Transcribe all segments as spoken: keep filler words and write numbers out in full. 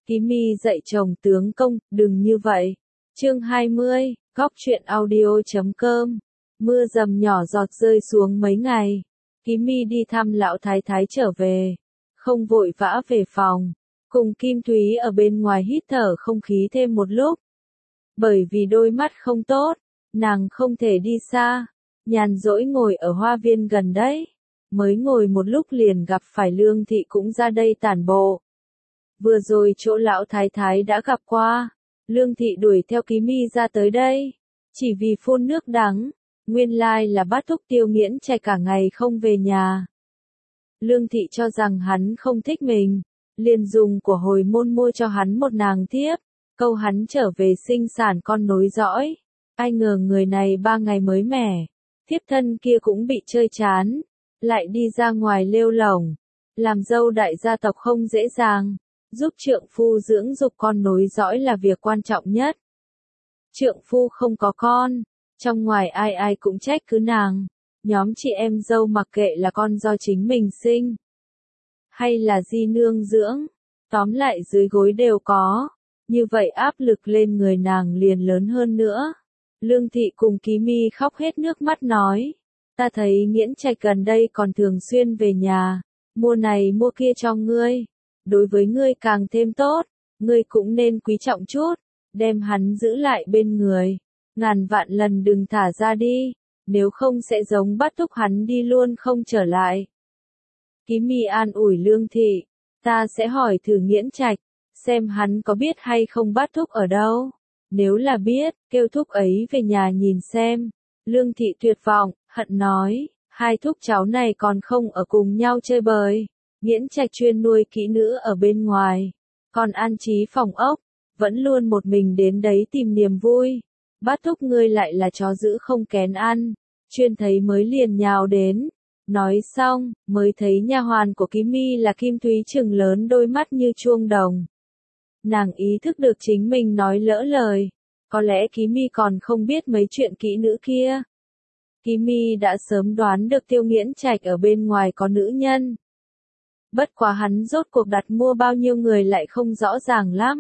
Ký Mi dạy chồng tướng công, đừng như vậy. Chương hai mươi, góc truyện audio chấm com. Mưa dầm nhỏ giọt rơi xuống mấy ngày. Ký Mi đi thăm lão thái thái trở về. Không vội vã về phòng. Cùng Kim Thúy ở bên ngoài hít thở không khí thêm một lúc. Bởi vì đôi mắt không tốt, nàng không thể đi xa. Nhàn rỗi ngồi ở hoa viên gần đấy. Mới ngồi một lúc liền gặp phải Lương Thị cũng ra đây tản bộ. Vừa rồi chỗ lão thái thái đã gặp qua. Lương Thị đuổi theo Ký Mi ra tới đây. Chỉ vì phun nước đắng. Nguyên lai là bát thúc Tiêu Nghiễn Trạch cả ngày không về nhà. Lương Thị cho rằng hắn không thích mình. Liền dùng của hồi môn mua cho hắn một nàng thiếp. Câu hắn trở về sinh sản con nối dõi. Ai ngờ người này ba ngày mới mẻ. Thiếp thân kia cũng bị chơi chán. Lại đi ra ngoài lêu lổng. Làm dâu đại gia tộc không dễ dàng. Giúp trượng phu dưỡng dục con nối dõi là việc quan trọng nhất. Trượng phu không có con. Trong ngoài ai ai cũng trách cứ nàng. Nhóm chị em dâu mặc kệ là con do chính mình sinh. Hay là di nương dưỡng. Tóm lại dưới gối đều có. Như vậy áp lực lên người nàng liền lớn hơn nữa. Lương Thị cùng Ký Mi khóc hết nước mắt nói. Ta thấy Nghiễn Trạch gần đây còn thường xuyên về nhà. Mua này mua kia cho ngươi. Đối với ngươi càng thêm tốt. Ngươi cũng nên quý trọng chút. Đem hắn giữ lại bên người. Ngàn vạn lần đừng thả ra đi. Nếu không sẽ giống bắt thúc hắn đi luôn không trở lại. Ký Mi an ủi Lương Thị. Ta sẽ hỏi thử Nghiễn Trạch. Xem hắn có biết hay không bắt thúc ở đâu. Nếu là biết, kêu thúc ấy về nhà nhìn xem. Lương Thị tuyệt vọng, hận nói. Hai thúc cháu này còn không ở cùng nhau chơi bời. Nghiễn Trạch chuyên nuôi kỹ nữ ở bên ngoài. Còn an trí phòng ốc. Vẫn luôn một mình đến đấy tìm niềm vui. Bát thúc ngươi lại là chó giữ không kén ăn. Chuyên thấy mới liền nhào đến. Nói xong, mới thấy nha hoàn của Ký Mi là Kim Thúy trừng lớn đôi mắt như chuông đồng. Nàng ý thức được chính mình nói lỡ lời. Có lẽ Ký Mi còn không biết mấy chuyện kỹ nữ kia. Ký Mi đã sớm đoán được Tiêu Nghiễn Trạch ở bên ngoài có nữ nhân. Bất quá hắn rốt cuộc đặt mua bao nhiêu người lại không rõ ràng lắm.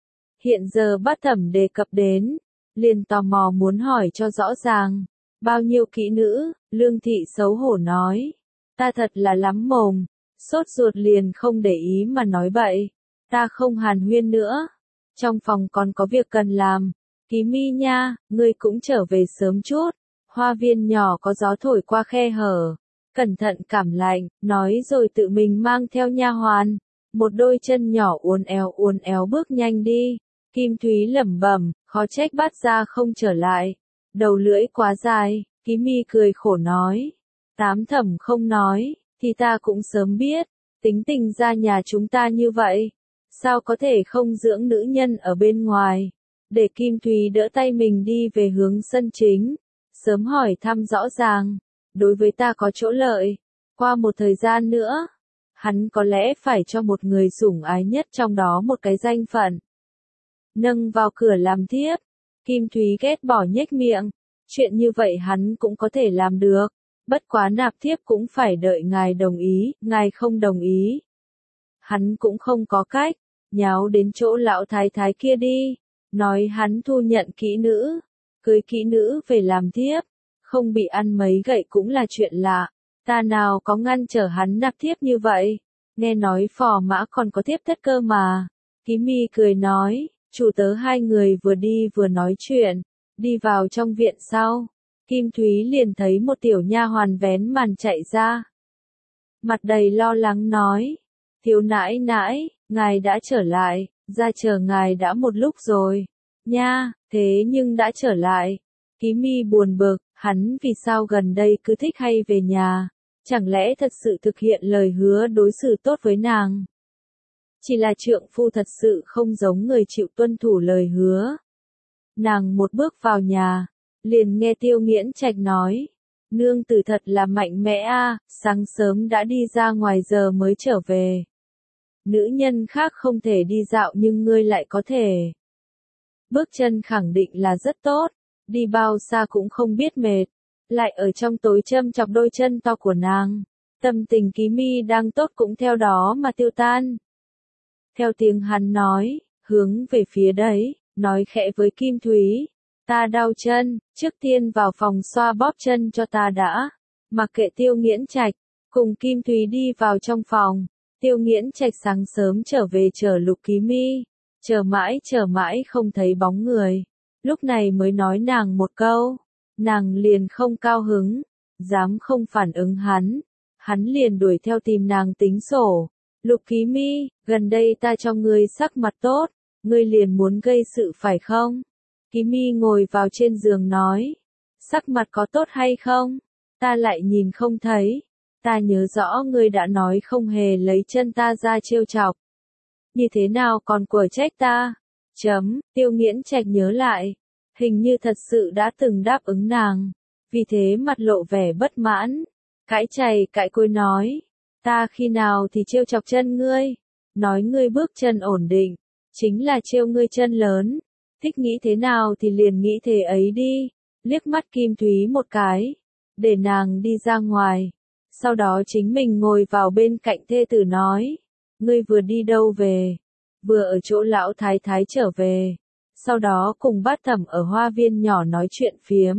Hiện giờ Bát Thẩm đề cập đến, liền tò mò muốn hỏi cho rõ ràng. Bao nhiêu kỹ nữ, Lương Thị xấu hổ nói. Ta thật là lắm mồm, sốt ruột liền không để ý mà nói bậy. Ta không hàn huyên nữa. Trong phòng còn có việc cần làm. Ký Mi nha, ngươi cũng trở về sớm chút. Hoa viên nhỏ có gió thổi qua khe hở. Cẩn thận cảm lạnh, nói rồi tự mình mang theo nha hoàn. Một đôi chân nhỏ uốn éo uốn éo bước nhanh đi. Kim Thúy lẩm bẩm, khó trách Bát gia không trở lại. Đầu lưỡi quá dài, Ký Mi cười khổ nói. Tám Thẩm không nói, thì ta cũng sớm biết. Tính tình ra nhà chúng ta như vậy. Sao có thể không dưỡng nữ nhân ở bên ngoài. Để Kim Thúy đỡ tay mình đi về hướng sân chính. Sớm hỏi thăm rõ ràng. Đối với ta có chỗ lợi. Qua một thời gian nữa. Hắn có lẽ phải cho một người sủng ái nhất trong đó một cái danh phận. Nâng vào cửa làm thiếp. Kim Thúy ghét bỏ nhếch miệng. Chuyện như vậy hắn cũng có thể làm được. Bất quá nạp thiếp cũng phải đợi ngài đồng ý. Ngài không đồng ý. Hắn cũng không có cách. Nháo đến chỗ lão thái thái kia đi. Nói hắn thu nhận kỹ nữ. Cưới kỹ nữ về làm thiếp. Không bị ăn mấy gậy cũng là chuyện lạ. Ta nào có ngăn trở hắn nạp thiếp như vậy. Nghe nói Phò Mã còn có thiếp thất cơ mà. Ký Mi cười nói. Chủ tớ hai người vừa đi vừa nói chuyện. Đi vào trong viện sau. Kim Thúy liền thấy một tiểu nha hoàn vén màn chạy ra. Mặt đầy lo lắng nói. Thiếu nãi nãi, ngài đã trở lại. Ra chờ ngài đã một lúc rồi. Nha, thế nhưng đã trở lại. Ký Mi buồn bực, hắn vì sao gần đây cứ thích hay về nhà. Chẳng lẽ thật sự thực hiện lời hứa đối xử tốt với nàng. Chỉ là trượng phu thật sự không giống người chịu tuân thủ lời hứa. Nàng một bước vào nhà, liền nghe Tiêu Nghiễn Trạch nói. Nương tử thật là mạnh mẽ a, sáng sớm đã đi ra ngoài giờ mới trở về. Nữ nhân khác không thể đi dạo nhưng ngươi lại có thể. Bước chân khẳng định là rất tốt, đi bao xa cũng không biết mệt. Lại ở trong tối châm chọc đôi chân to của nàng. Tâm tình Ký Mi đang tốt cũng theo đó mà tiêu tan. theo tiếng hắn nói, hướng về phía đấy, nói khẽ với Kim Thúy, ta đau chân, trước tiên vào phòng xoa bóp chân cho ta đã, mặc kệ Tiêu Nghiễn Trạch, cùng Kim Thúy đi vào trong phòng, Tiêu Nghiễn Trạch sáng sớm trở về chờ Lục Ký Mi, chờ mãi chờ mãi không thấy bóng người, lúc này mới nói nàng một câu, nàng liền không cao hứng, dám không phản ứng hắn, hắn liền đuổi theo tìm nàng tính sổ, Lục Ký Mi, gần đây ta cho ngươi sắc mặt tốt, ngươi liền muốn gây sự phải không? Ký Mi ngồi vào trên giường nói, sắc mặt có tốt hay không? Ta lại nhìn không thấy, ta nhớ rõ ngươi đã nói không hề lấy chân ta ra trêu chọc. Như thế nào còn quở trách ta? Chấm, Tiêu Nghiễn Trạch nhớ lại, hình như thật sự đã từng đáp ứng nàng, vì thế mặt lộ vẻ bất mãn, cãi chày cãi côi nói, ta khi nào thì trêu chọc chân ngươi, nói ngươi bước chân ổn định, chính là trêu ngươi chân lớn, thích nghĩ thế nào thì liền nghĩ thế ấy đi, liếc mắt Kim Thúy một cái, để nàng đi ra ngoài, sau đó chính mình ngồi vào bên cạnh thê tử nói, ngươi vừa đi đâu về, vừa ở chỗ lão thái thái trở về, sau đó cùng bát thẩm ở hoa viên nhỏ nói chuyện phiếm.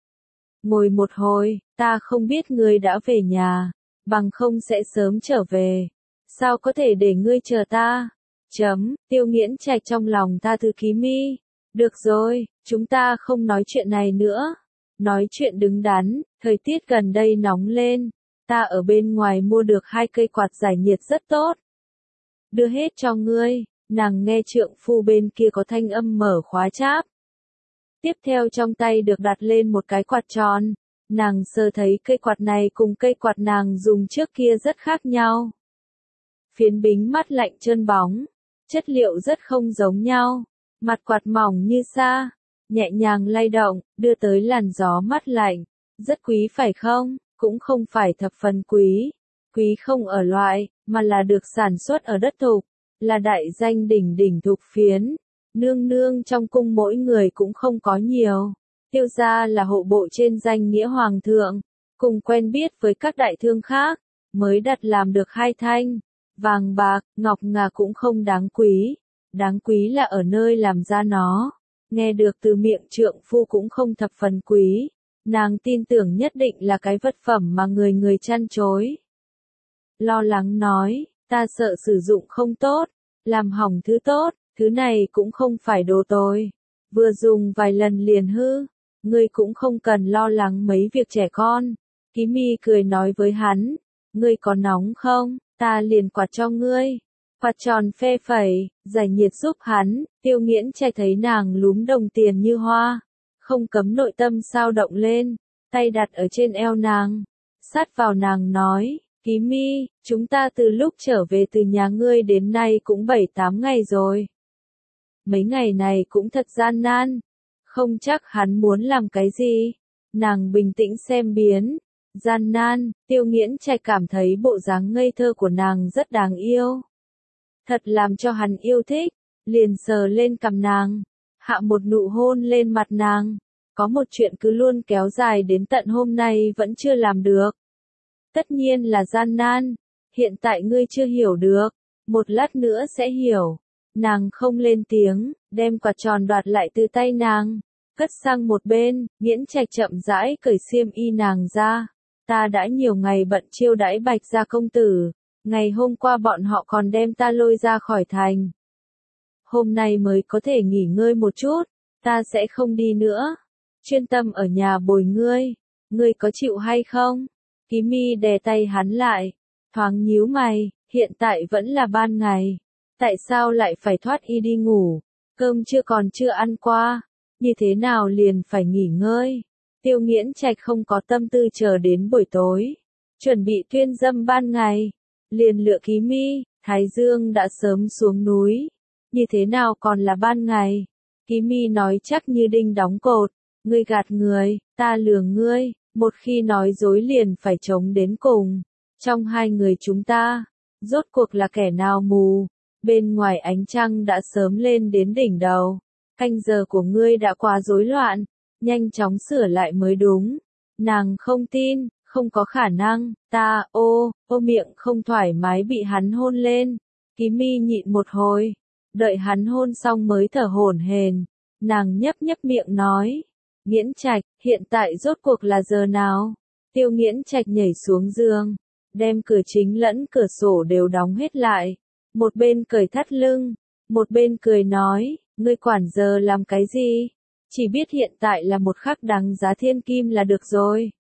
Ngồi một hồi, ta không biết ngươi đã về nhà, bằng không sẽ sớm trở về, sao có thể để ngươi chờ ta? Chấm, Tiêu Nghiễn Trạch trong lòng ta thư Ký Mi, được rồi, chúng ta không nói chuyện này nữa, nói chuyện đứng đắn, thời tiết gần đây nóng lên, ta ở bên ngoài mua được hai cây quạt giải nhiệt rất tốt. Đưa hết cho ngươi, nàng nghe trượng phu bên kia có thanh âm mở khóa cháp. Tiếp theo trong tay được đặt lên một cái quạt tròn, nàng sơ thấy cây quạt này cùng cây quạt nàng dùng trước kia rất khác nhau. Phiến bính mắt lạnh trơn bóng, chất liệu rất không giống nhau, mặt quạt mỏng như sa, nhẹ nhàng lay động, đưa tới làn gió mát lạnh, rất quý phải không? Cũng không phải thập phần quý, quý không ở loại, mà là được sản xuất ở đất thục, là đại danh đỉnh đỉnh thục phiến, nương nương trong cung mỗi người cũng không có nhiều, Tiêu gia là hộ bộ trên danh nghĩa hoàng thượng, cùng quen biết với các đại thương khác, mới đặt làm được hai thanh, vàng bạc, ngọc ngà cũng không đáng quý, đáng quý là ở nơi làm ra nó, nghe được từ miệng trượng phu cũng không thập phần quý. Nàng tin tưởng nhất định là cái vật phẩm mà người người chăn chối. Lo lắng nói, ta sợ sử dụng không tốt, làm hỏng thứ tốt, thứ này cũng không phải đồ tồi. Vừa dùng vài lần liền hư, ngươi cũng không cần lo lắng mấy việc trẻ con. Ký Mi cười nói với hắn, ngươi có nóng không, ta liền quạt cho ngươi. Quạt tròn phe phẩy, giải nhiệt giúp hắn, Tiêu Nghiễn Trạch thấy nàng lúm đồng tiền như hoa. Không cấm nội tâm sao động lên, tay đặt ở trên eo nàng, sát vào nàng nói, Ký Mi, chúng ta từ lúc trở về từ nhà ngươi đến nay cũng bảy tám ngày rồi. Mấy ngày này cũng thật gian nan, không chắc hắn muốn làm cái gì. Nàng bình tĩnh xem biến, gian nan, Tiêu Nghiễn Trạch cảm thấy bộ dáng ngây thơ của nàng rất đáng yêu. Thật làm cho hắn yêu thích, liền sờ lên cằm nàng. Hạ một nụ hôn lên mặt nàng, có một chuyện cứ luôn kéo dài đến tận hôm nay vẫn chưa làm được. Tất nhiên là gian nan, hiện tại ngươi chưa hiểu được, một lát nữa sẽ hiểu. Nàng không lên tiếng, đem quạt tròn đoạt lại từ tay nàng, cất sang một bên, Nghiễn Trạch chậm rãi cởi xiêm y nàng ra. Ta đã nhiều ngày bận chiêu đãi Bạch gia công tử, ngày hôm qua bọn họ còn đem ta lôi ra khỏi thành. Hôm nay mới có thể nghỉ ngơi một chút, ta sẽ không đi nữa. Chuyên tâm ở nhà bồi ngươi, ngươi có chịu hay không? Ký Mi đè tay hắn lại, thoáng nhíu mày, hiện tại vẫn là ban ngày. Tại sao lại phải thoát y đi ngủ? Cơm chưa còn chưa ăn qua, như thế nào liền phải nghỉ ngơi? Tiêu Nghiễn Trạch không có tâm tư chờ đến buổi tối, chuẩn bị tuyên dâm ban ngày, liền lựa Ký Mi, Thái Dương đã sớm xuống núi, như thế nào còn là ban ngày? Ký Mi nói chắc như đinh đóng cột, ngươi gạt người, ta lừa ngươi, một khi nói dối liền phải chống đến cùng. Trong hai người chúng ta, rốt cuộc là kẻ nào mù? Bên ngoài ánh trăng đã sớm lên đến đỉnh đầu, canh giờ của ngươi đã quá rối loạn, nhanh chóng sửa lại mới đúng. Nàng không tin, không có khả năng, ta, ô, ô miệng không thoải mái bị hắn hôn lên. Ký Mi nhịn một hồi, đợi hắn hôn xong mới thở hổn hển, nàng nhấp nhấp miệng nói, Nghiễn Trạch, hiện tại rốt cuộc là giờ nào? Tiêu Nghiễn Trạch nhảy xuống giường, đem cửa chính lẫn cửa sổ đều đóng hết lại, một bên cởi thắt lưng, một bên cười nói, ngươi quản giờ làm cái gì? Chỉ biết hiện tại là một khắc đáng giá thiên kim là được rồi.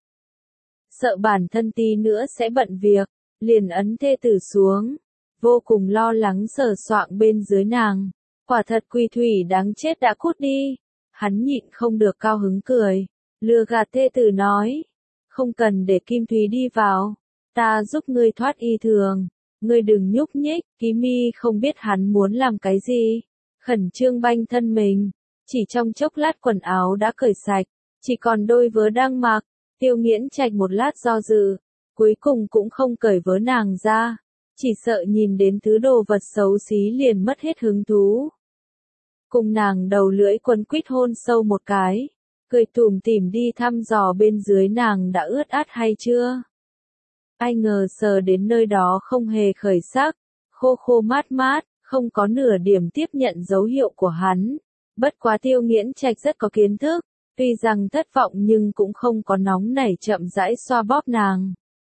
Sợ bản thân tí nữa sẽ bận việc, liền ấn thê tử xuống, vô cùng lo lắng sờ soạng bên dưới nàng. Quả thật Quỳ Thủy đáng chết đã cút đi. Hắn nhịn không được cao hứng cười, lừa gạt thê tử nói, không cần để Kim Thúy đi vào, ta giúp ngươi thoát y thường, ngươi đừng nhúc nhích. Ký Mi không biết hắn muốn làm cái gì, khẩn trương banh thân mình, chỉ trong chốc lát quần áo đã cởi sạch, chỉ còn đôi vớ đang mặc. Tiêu Nghiễn Trạch một lát do dự, cuối cùng cũng không cởi vớ nàng ra, chỉ sợ nhìn đến thứ đồ vật xấu xí liền mất hết hứng thú. Cùng nàng đầu lưỡi quấn quýt hôn sâu một cái, cười tủm tỉm đi thăm dò bên dưới nàng đã ướt át hay chưa. Ai ngờ sờ đến nơi đó không hề khởi sắc, khô khô mát mát, không có nửa điểm tiếp nhận dấu hiệu của hắn. Bất quá Tiêu Nghiễn Trạch rất có kiến thức, tuy rằng thất vọng nhưng cũng không có nóng nảy, chậm rãi xoa bóp nàng.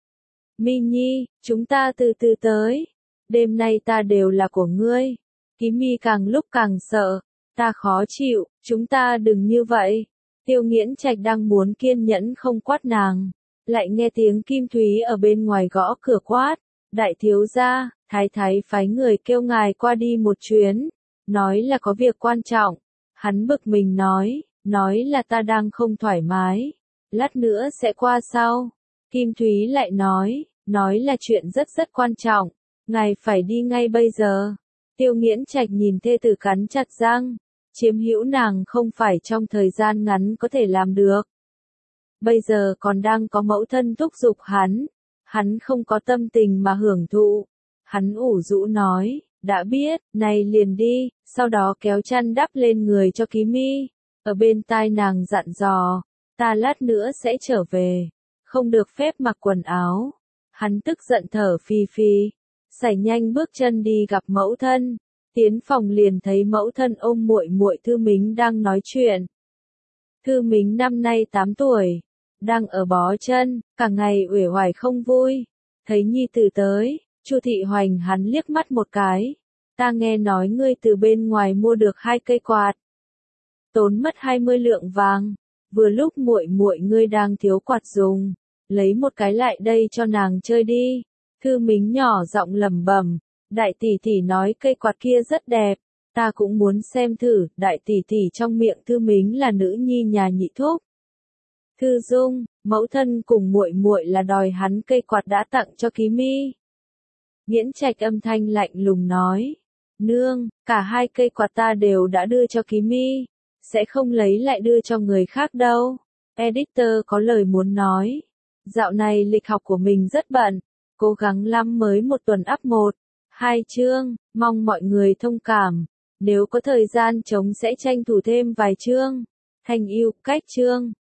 Mi Nhi, chúng ta từ từ tới, đêm nay ta đều là của ngươi. Ký Mi càng lúc càng sợ, ta khó chịu, chúng ta đừng như vậy. Tiêu Nghiễn Trạch đang muốn kiên nhẫn không quát nàng, lại nghe tiếng Kim Thúy ở bên ngoài gõ cửa quát, đại thiếu gia, thái thái phái người kêu ngài qua đi một chuyến, nói là có việc quan trọng. Hắn bực mình nói, nói là ta đang không thoải mái, lát nữa sẽ qua sau. Kim Thúy lại nói, nói là chuyện rất rất quan trọng, ngài phải đi ngay bây giờ. Tiêu Nghiễn Trạch nhìn thê tử cắn chặt răng, chiếm hữu nàng không phải trong thời gian ngắn có thể làm được. Bây giờ còn đang có mẫu thân thúc giục hắn, hắn không có tâm tình mà hưởng thụ. Hắn ủ rũ nói, đã biết, này liền đi, sau đó kéo chăn đắp lên người cho Ký Mi, ở bên tai nàng dặn dò, ta lát nữa sẽ trở về, không được phép mặc quần áo. Hắn tức giận thở phì phì, sải nhanh bước chân đi gặp mẫu thân, tiến phòng liền thấy mẫu thân ôm muội muội Thư Mính đang nói chuyện. Thư Mính năm nay tám tuổi, đang ở bó chân, cả ngày uể oải không vui. Thấy nhi tử tới, Chu Thị Hoành hắn liếc mắt một cái, ta nghe nói ngươi từ bên ngoài mua được hai cây quạt, tốn mất hai mươi lượng vàng, vừa lúc muội muội ngươi đang thiếu quạt dùng, lấy một cái lại đây cho nàng chơi đi. Thư Mính nhỏ giọng lẩm bẩm, đại tỷ tỷ nói cây quạt kia rất đẹp, ta cũng muốn xem thử. Đại tỷ tỷ trong miệng Thư Mính là nữ nhi nhà nhị thúc. Thư Dung, mẫu thân cùng muội muội là đòi hắn cây quạt đã tặng cho Ký Mi. Nghiễn Trạch âm thanh lạnh lùng nói, nương, cả hai cây quạt ta đều đã đưa cho Ký Mi, sẽ không lấy lại đưa cho người khác đâu. Editor có lời muốn nói, dạo này lịch học của mình rất bận, cố gắng lắm mới một tuần up một, hai chương, mong mọi người thông cảm, nếu có thời gian trống sẽ tranh thủ thêm vài chương. Thanh yêu, cách chương.